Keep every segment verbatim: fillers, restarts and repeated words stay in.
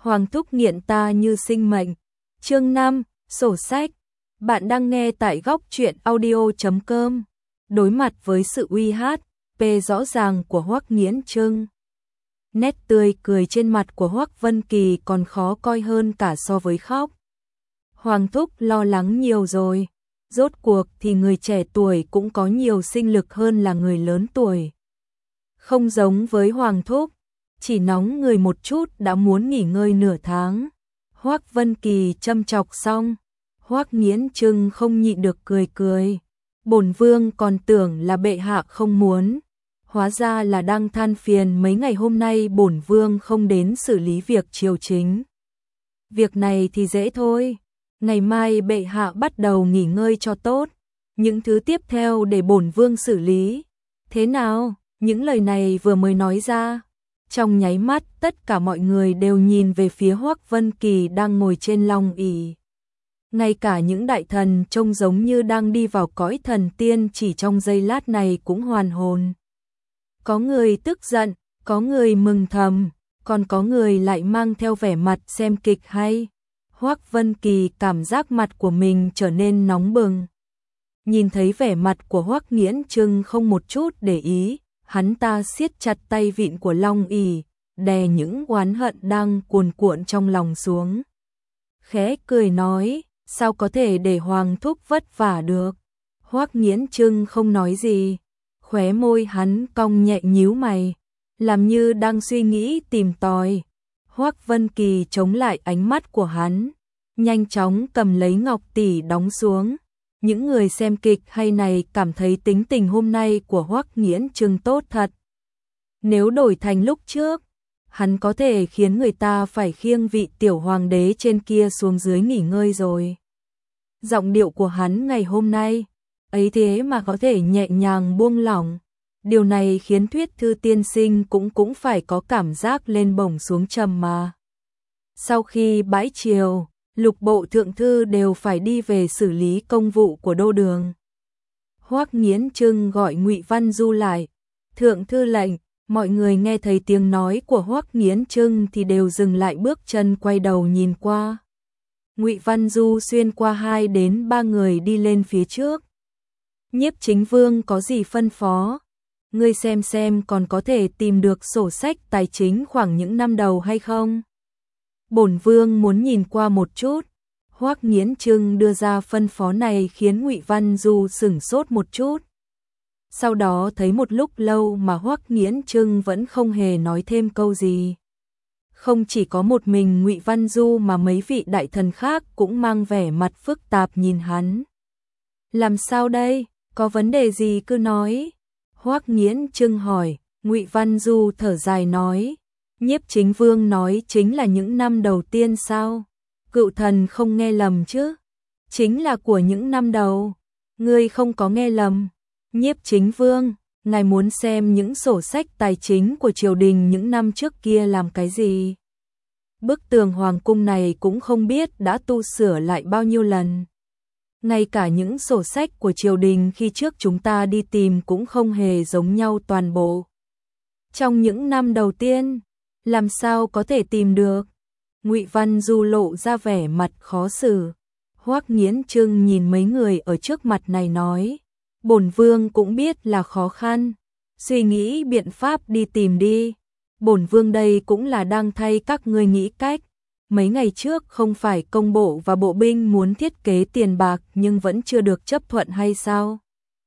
Hoàng thúc nghiện ta như sinh mệnh. Chương năm, sổ sách. Bạn đang nghe tại góc truyện audio chấm com. Đối mặt với sự uy hát, p rõ ràng của Hoắc Nghiễn Trưng. Nét tươi cười trên mặt của Hoắc Vân Kỳ còn khó coi hơn cả so với khóc. Hoàng thúc lo lắng nhiều rồi. Rốt cuộc thì người trẻ tuổi cũng có nhiều sinh lực hơn là người lớn tuổi. Không giống với Hoàng thúc, chỉ nóng người một chút đã muốn nghỉ ngơi nửa tháng. Hoắc Vân Kỳ châm chọc xong, Hoắc Nghiễn Trưng không nhịn được cười cười. Bổn vương còn tưởng là bệ hạ không muốn, hóa ra là đang than phiền mấy ngày hôm nay bổn vương không đến xử lý việc triều chính. Việc này thì dễ thôi, ngày mai bệ hạ bắt đầu nghỉ ngơi cho tốt, những thứ tiếp theo để bổn vương xử lý. Thế nào? Những lời này vừa mới nói ra, trong nháy mắt tất cả mọi người đều nhìn về phía Hoắc Vân Kỳ đang ngồi trên long ỷ. Ngay cả những đại thần trông giống như đang đi vào cõi thần tiên chỉ trong giây lát này cũng hoàn hồn. Có người tức giận, có người mừng thầm, còn có người lại mang theo vẻ mặt xem kịch hay. Hoắc Vân Kỳ cảm giác mặt của mình trở nên nóng bừng. Nhìn thấy vẻ mặt của Hoắc Nghiễn Trưng không một chút để ý, hắn ta siết chặt tay vịn của long ỷ, đè những oán hận đang cuồn cuộn trong lòng xuống. Khẽ cười nói, sao có thể để Hoàng thúc vất vả được? Hoắc Nghiễn Trưng không nói gì, khóe môi hắn cong nhẹ nhíu mày, làm như đang suy nghĩ tìm tòi. Hoắc Vân Kỳ chống lại ánh mắt của hắn, nhanh chóng cầm lấy ngọc tỷ đóng xuống. Những người xem kịch hay này cảm thấy tính tình hôm nay của Hoắc Nghiễn Trưng tốt thật. Nếu đổi thành lúc trước, hắn có thể khiến người ta phải khiêng vị tiểu hoàng đế trên kia xuống dưới nghỉ ngơi rồi. Giọng điệu của hắn ngày hôm nay, ấy thế mà có thể nhẹ nhàng buông lỏng. Điều này khiến Thuyết Thư tiên sinh cũng cũng phải có cảm giác lên bổng xuống trầm mà. Sau khi bãi triều, lục bộ thượng thư đều phải đi về xử lý công vụ của đô đường. Hoắc Nghiễn Trưng gọi Ngụy Văn Du lại. Thượng thư lệnh. Mọi người nghe thấy tiếng nói của Hoắc Nghiễn Trưng thì đều dừng lại bước chân quay đầu nhìn qua. Ngụy Văn Du xuyên qua hai đến ba người đi lên phía trước. Nhiếp chính vương có gì phân phó? Ngươi xem xem còn có thể tìm được sổ sách tài chính khoảng những năm đầu hay không? Bổn vương muốn nhìn qua một chút. Hoắc Nghiễn Trưng đưa ra phân phó này khiến Ngụy Văn Du sửng sốt một chút. Sau đó thấy một lúc lâu mà Hoắc Nghiễn Trưng vẫn không hề nói thêm câu gì. Không chỉ có một mình Ngụy Văn Du mà mấy vị đại thần khác cũng mang vẻ mặt phức tạp nhìn hắn. Làm sao đây? Có vấn đề gì cứ nói. Hoắc Nghiễn Trưng hỏi. Ngụy Văn Du thở dài nói. Nhiếp chính vương nói chính là những năm đầu tiên sao? Cựu thần không nghe lầm chứ? Chính là của những năm đầu. Ngươi không có nghe lầm. Nhiếp chính vương, ngài muốn xem những sổ sách tài chính của triều đình những năm trước kia làm cái gì? Bức tường hoàng cung này cũng không biết đã tu sửa lại bao nhiêu lần. Ngay cả những sổ sách của triều đình khi trước chúng ta đi tìm cũng không hề giống nhau toàn bộ. Trong những năm đầu tiên, làm sao có thể tìm được? Ngụy Văn Du lộ ra vẻ mặt khó xử. Hoắc Nghiễn Trưng nhìn mấy người ở trước mặt này nói. Bổn vương cũng biết là khó khăn, suy nghĩ biện pháp đi tìm đi. Bổn vương đây cũng là đang thay các ngươi nghĩ cách. Mấy ngày trước không phải công bộ và bộ binh muốn thiết kế tiền bạc nhưng vẫn chưa được chấp thuận hay sao?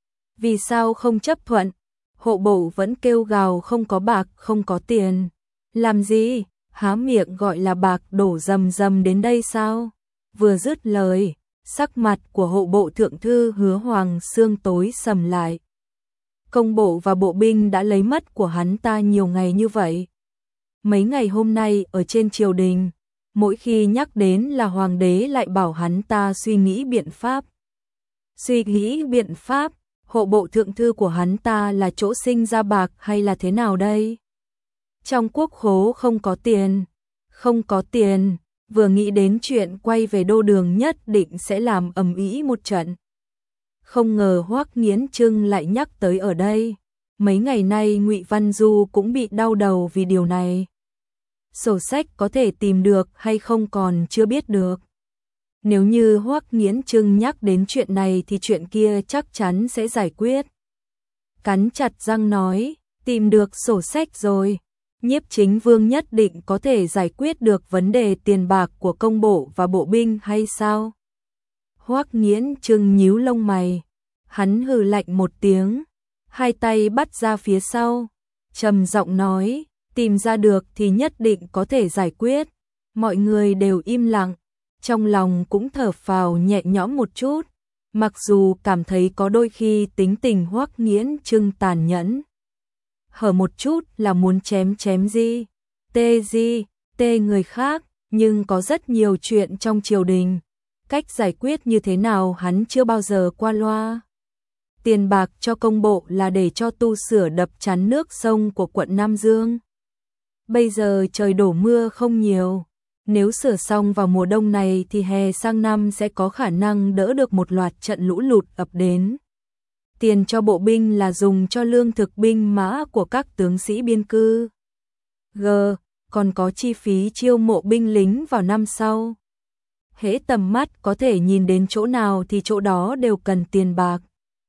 Vì sao không chấp thuận? Hộ bộ vẫn kêu gào không có bạc, không có tiền. Làm gì? Há miệng gọi là bạc đổ rầm rầm đến đây sao? Vừa dứt lời, sắc mặt của hộ bộ thượng thư Hứa Hoàng Xương tối sầm lại. Công bộ và bộ binh đã lấy mất của hắn ta nhiều ngày như vậy. Mấy ngày hôm nay ở trên triều đình, mỗi khi nhắc đến là hoàng đế lại bảo hắn ta suy nghĩ biện pháp. Suy nghĩ biện pháp, hộ bộ thượng thư của hắn ta là chỗ sinh ra bạc hay là thế nào đây? Trong quốc khố không có tiền, không có tiền. Vừa nghĩ đến chuyện quay về đô đường nhất định sẽ làm ầm ĩ một trận. Không ngờ Hoắc Nghiễn Trưng lại nhắc tới ở đây. Mấy ngày nay Ngụy Văn Du cũng bị đau đầu vì điều này. sổ sách có thể tìm được hay không còn chưa biết được. Nếu như Hoắc Nghiễn Trưng nhắc đến chuyện này thì chuyện kia chắc chắn sẽ giải quyết. Cắn chặt răng nói, tìm được sổ sách rồi. Nhiếp Chính Vương nhất định có thể giải quyết được vấn đề tiền bạc của công bộ và bộ binh hay sao? Hoắc Nghiễn Trưng nhíu lông mày. Hắn hừ lạnh một tiếng, hai tay bắt ra phía sau, trầm giọng nói, tìm ra được thì nhất định có thể giải quyết. Mọi người đều im lặng, trong lòng cũng thở phào nhẹ nhõm một chút, mặc dù cảm thấy có đôi khi tính tình Hoắc Nghiễn Trưng tàn nhẫn. Hở một chút là muốn chém chém gì, tê gì, tê người khác, nhưng có rất nhiều chuyện trong triều đình. Cách giải quyết như thế nào hắn chưa bao giờ qua loa. Tiền bạc cho công bộ là để cho tu sửa đập chắn nước sông của quận Nam Dương. Bây giờ trời đổ mưa không nhiều, nếu sửa xong vào mùa đông này thì hè sang năm sẽ có khả năng đỡ được một loạt trận lũ lụt ập đến. Tiền cho bộ binh là dùng cho lương thực binh mã của các tướng sĩ biên cư. G. Còn có chi phí chiêu mộ binh lính vào năm sau. Hễ tầm mắt có thể nhìn đến chỗ nào thì chỗ đó đều cần tiền bạc.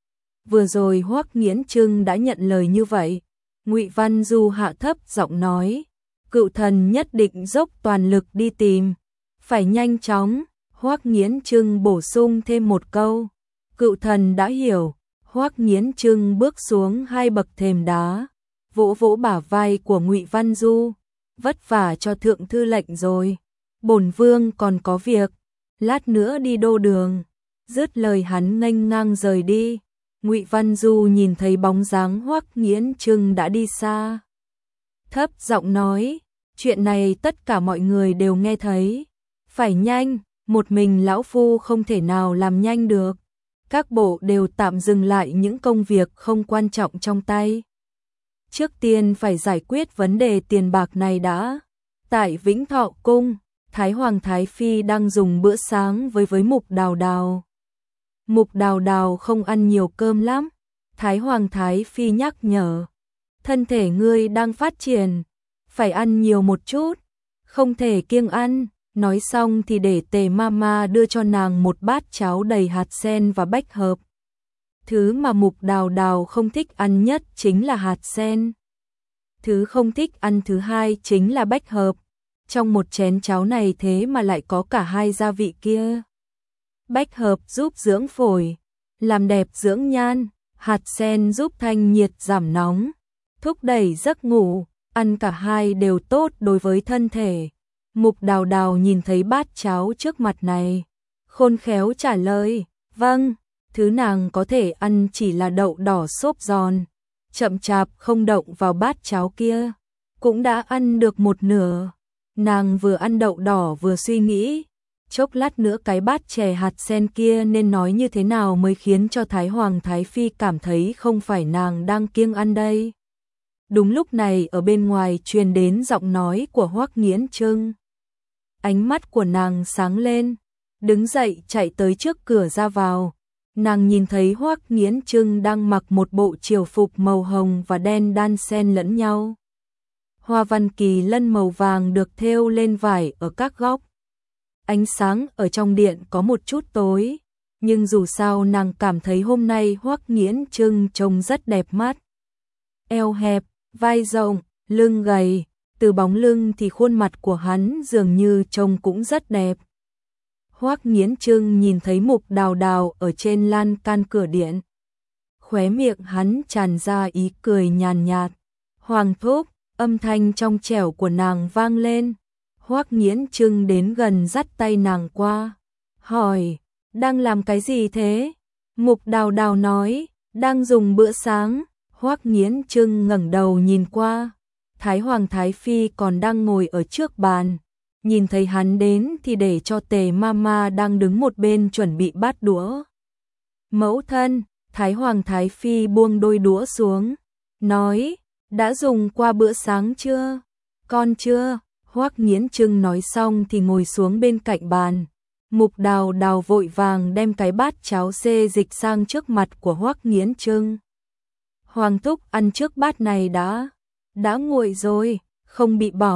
Vừa rồi Hoắc Nghiễn Trưng đã nhận lời như vậy. Ngụy Văn Du hạ thấp giọng nói, cựu thần nhất định dốc toàn lực đi tìm, phải nhanh chóng. Hoắc Nghiễn Trưng bổ sung thêm một câu, cựu thần đã hiểu. Hoắc Nghiễn Trưng bước xuống hai bậc thềm đá, vỗ vỗ bả vai của Ngụy Văn Du, vất vả cho thượng thư lệnh rồi, bổn vương còn có việc, lát nữa đi đô đường. Dứt lời hắn nghênh ngang rời đi. Ngụy Văn Du nhìn thấy bóng dáng Hoắc Nghiễn Trưng đã đi xa, thấp giọng nói, chuyện này tất cả mọi người đều nghe thấy, phải nhanh, một mình lão phu không thể nào làm nhanh được. Các bộ đều tạm dừng lại những công việc không quan trọng trong tay. Trước tiên phải giải quyết vấn đề tiền bạc này đã. Tại Vĩnh Thọ Cung, Thái Hoàng Thái Phi đang dùng bữa sáng với với Mục Đào Đào. Mục Đào Đào không ăn nhiều cơm lắm. Thái Hoàng Thái Phi nhắc nhở, thân thể ngươi đang phát triển, phải ăn nhiều một chút, không thể kiêng ăn. Nói xong thì để Tề Mama đưa cho nàng một bát cháo đầy hạt sen và bách hợp. Thứ mà Mục Đào Đào không thích ăn nhất chính là hạt sen. Thứ không thích ăn thứ hai chính là bách hợp. Trong một chén cháo này thế mà lại có cả hai gia vị kia. Bách hợp giúp dưỡng phổi, làm đẹp dưỡng nhan, hạt sen giúp thanh nhiệt giảm nóng, thúc đẩy giấc ngủ, ăn cả hai đều tốt đối với thân thể. Mục Đào Đào nhìn thấy bát cháo trước mặt này, khôn khéo trả lời, vâng, thứ nàng có thể ăn chỉ là đậu đỏ xốp giòn, chậm chạp không động vào bát cháo kia, cũng đã ăn được một nửa. Nàng vừa ăn đậu đỏ vừa suy nghĩ, chốc lát nữa cái bát chè hạt sen kia nên nói như thế nào mới khiến cho Thái Hoàng Thái Phi cảm thấy không phải nàng đang kiêng ăn đây. Đúng lúc này ở bên ngoài truyền đến giọng nói của Hoắc Nghiễn Trưng. Ánh mắt của nàng sáng lên, đứng dậy chạy tới trước cửa ra vào. Nàng nhìn thấy Hoắc Nghiễn Trưng đang mặc một bộ triều phục màu hồng và đen đan xen lẫn nhau. Hoa văn kỳ lân màu vàng được thêu lên vải ở các góc. Ánh sáng ở trong điện có một chút tối, nhưng dù sao nàng cảm thấy hôm nay Hoắc Nghiễn Trưng trông rất đẹp mắt. Eo hẹp, vai rộng, lưng gầy, từ bóng lưng thì khuôn mặt của hắn dường như trông cũng rất đẹp. Hoắc Nghiễn Trưng nhìn thấy Mục Đào Đào ở trên lan can cửa điện. Khóe miệng hắn tràn ra ý cười nhàn nhạt. Hoàng thúc, âm thanh trong trẻo của nàng vang lên. Hoắc Nghiễn Trưng đến gần dắt tay nàng qua, hỏi, đang làm cái gì thế? Mục Đào Đào nói, đang dùng bữa sáng. Hoắc Nghiễn Trưng ngẩng đầu nhìn qua, Thái Hoàng Thái Phi còn đang ngồi ở trước bàn. Nhìn thấy hắn đến thì để cho Tề Mama đang đứng một bên chuẩn bị bát đũa. Mẫu thân, Thái Hoàng Thái Phi buông đôi đũa xuống, nói, đã dùng qua bữa sáng chưa? Con chưa. Hoắc Nghiễn Trưng nói xong thì ngồi xuống bên cạnh bàn. Mục Đào Đào vội vàng đem cái bát cháo xê dịch sang trước mặt của Hoắc Nghiễn Trưng. Hoàng thúc ăn trước bát này đã, đã nguội rồi, không bị bỏng.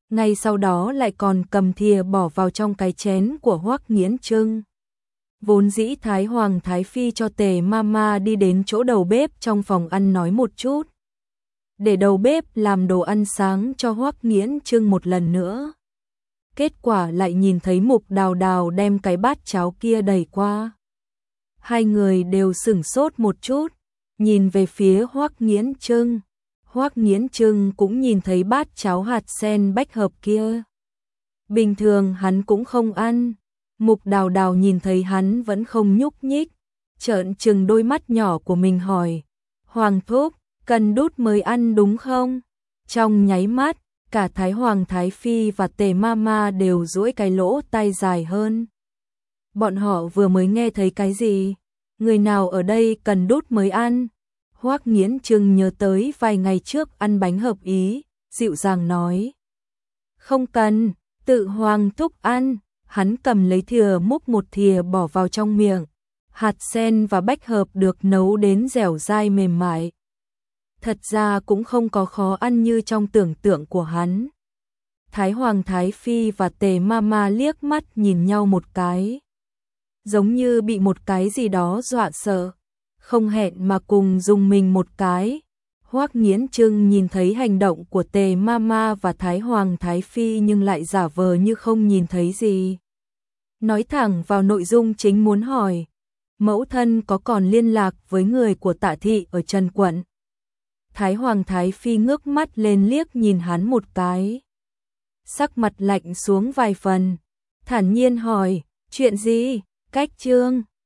ngay sau đó lại còn cầm thìa bỏ vào trong cái chén của Hoắc Nghiễn Trưng. Vốn dĩ Thái Hoàng Thái Phi cho Tề Mama đi đến chỗ đầu bếp trong phòng ăn nói một chút, để đầu bếp làm đồ ăn sáng cho Hoắc Nghiễn Trưng một lần nữa. Kết quả lại nhìn thấy Mục Đào Đào đem cái bát cháo kia đẩy qua. Hai người đều sửng sốt một chút, nhìn về phía Hoắc Nghiễn Trưng. Hoắc Nghiễn Trưng cũng nhìn thấy bát cháo hạt sen bách hợp kia. Bình thường hắn cũng không ăn. Mục Đào Đào nhìn thấy hắn vẫn không nhúc nhích, trợn trừng đôi mắt nhỏ của mình hỏi, Hoàng thúc, cần đút mới ăn đúng không? Trong nháy mắt, cả Thái Hoàng Thái Phi và Tề Mama đều duỗi cái lỗ tai dài hơn. Bọn họ vừa mới nghe thấy cái gì? Người nào ở đây cần đút mới ăn? Hoắc Nghiễn Trưng nhớ tới vài ngày trước ăn bánh hợp ý, dịu dàng nói. Không cần, tự Hoàng thúc ăn. Hắn cầm lấy thìa múc một thìa bỏ vào trong miệng. Hạt sen và bách hợp được nấu đến dẻo dai mềm mại. Thật ra cũng không có khó ăn như trong tưởng tượng của hắn. Thái Hoàng Thái Phi và Tề Mama liếc mắt nhìn nhau một cái, giống như bị một cái gì đó dọa sợ, không hẹn mà cùng dùng mình một cái. Hoắc Nghiễn Trưng nhìn thấy hành động của Tề Mama và Thái Hoàng Thái Phi nhưng lại giả vờ như không nhìn thấy gì. Nói thẳng vào nội dung chính muốn hỏi, mẫu thân có còn liên lạc với người của Tạ thị ở Trần Quận? Thái Hoàng Thái Phi ngước mắt lên liếc nhìn hắn một cái, sắc mặt lạnh xuống vài phần, thản nhiên hỏi, chuyện gì? Cách Trương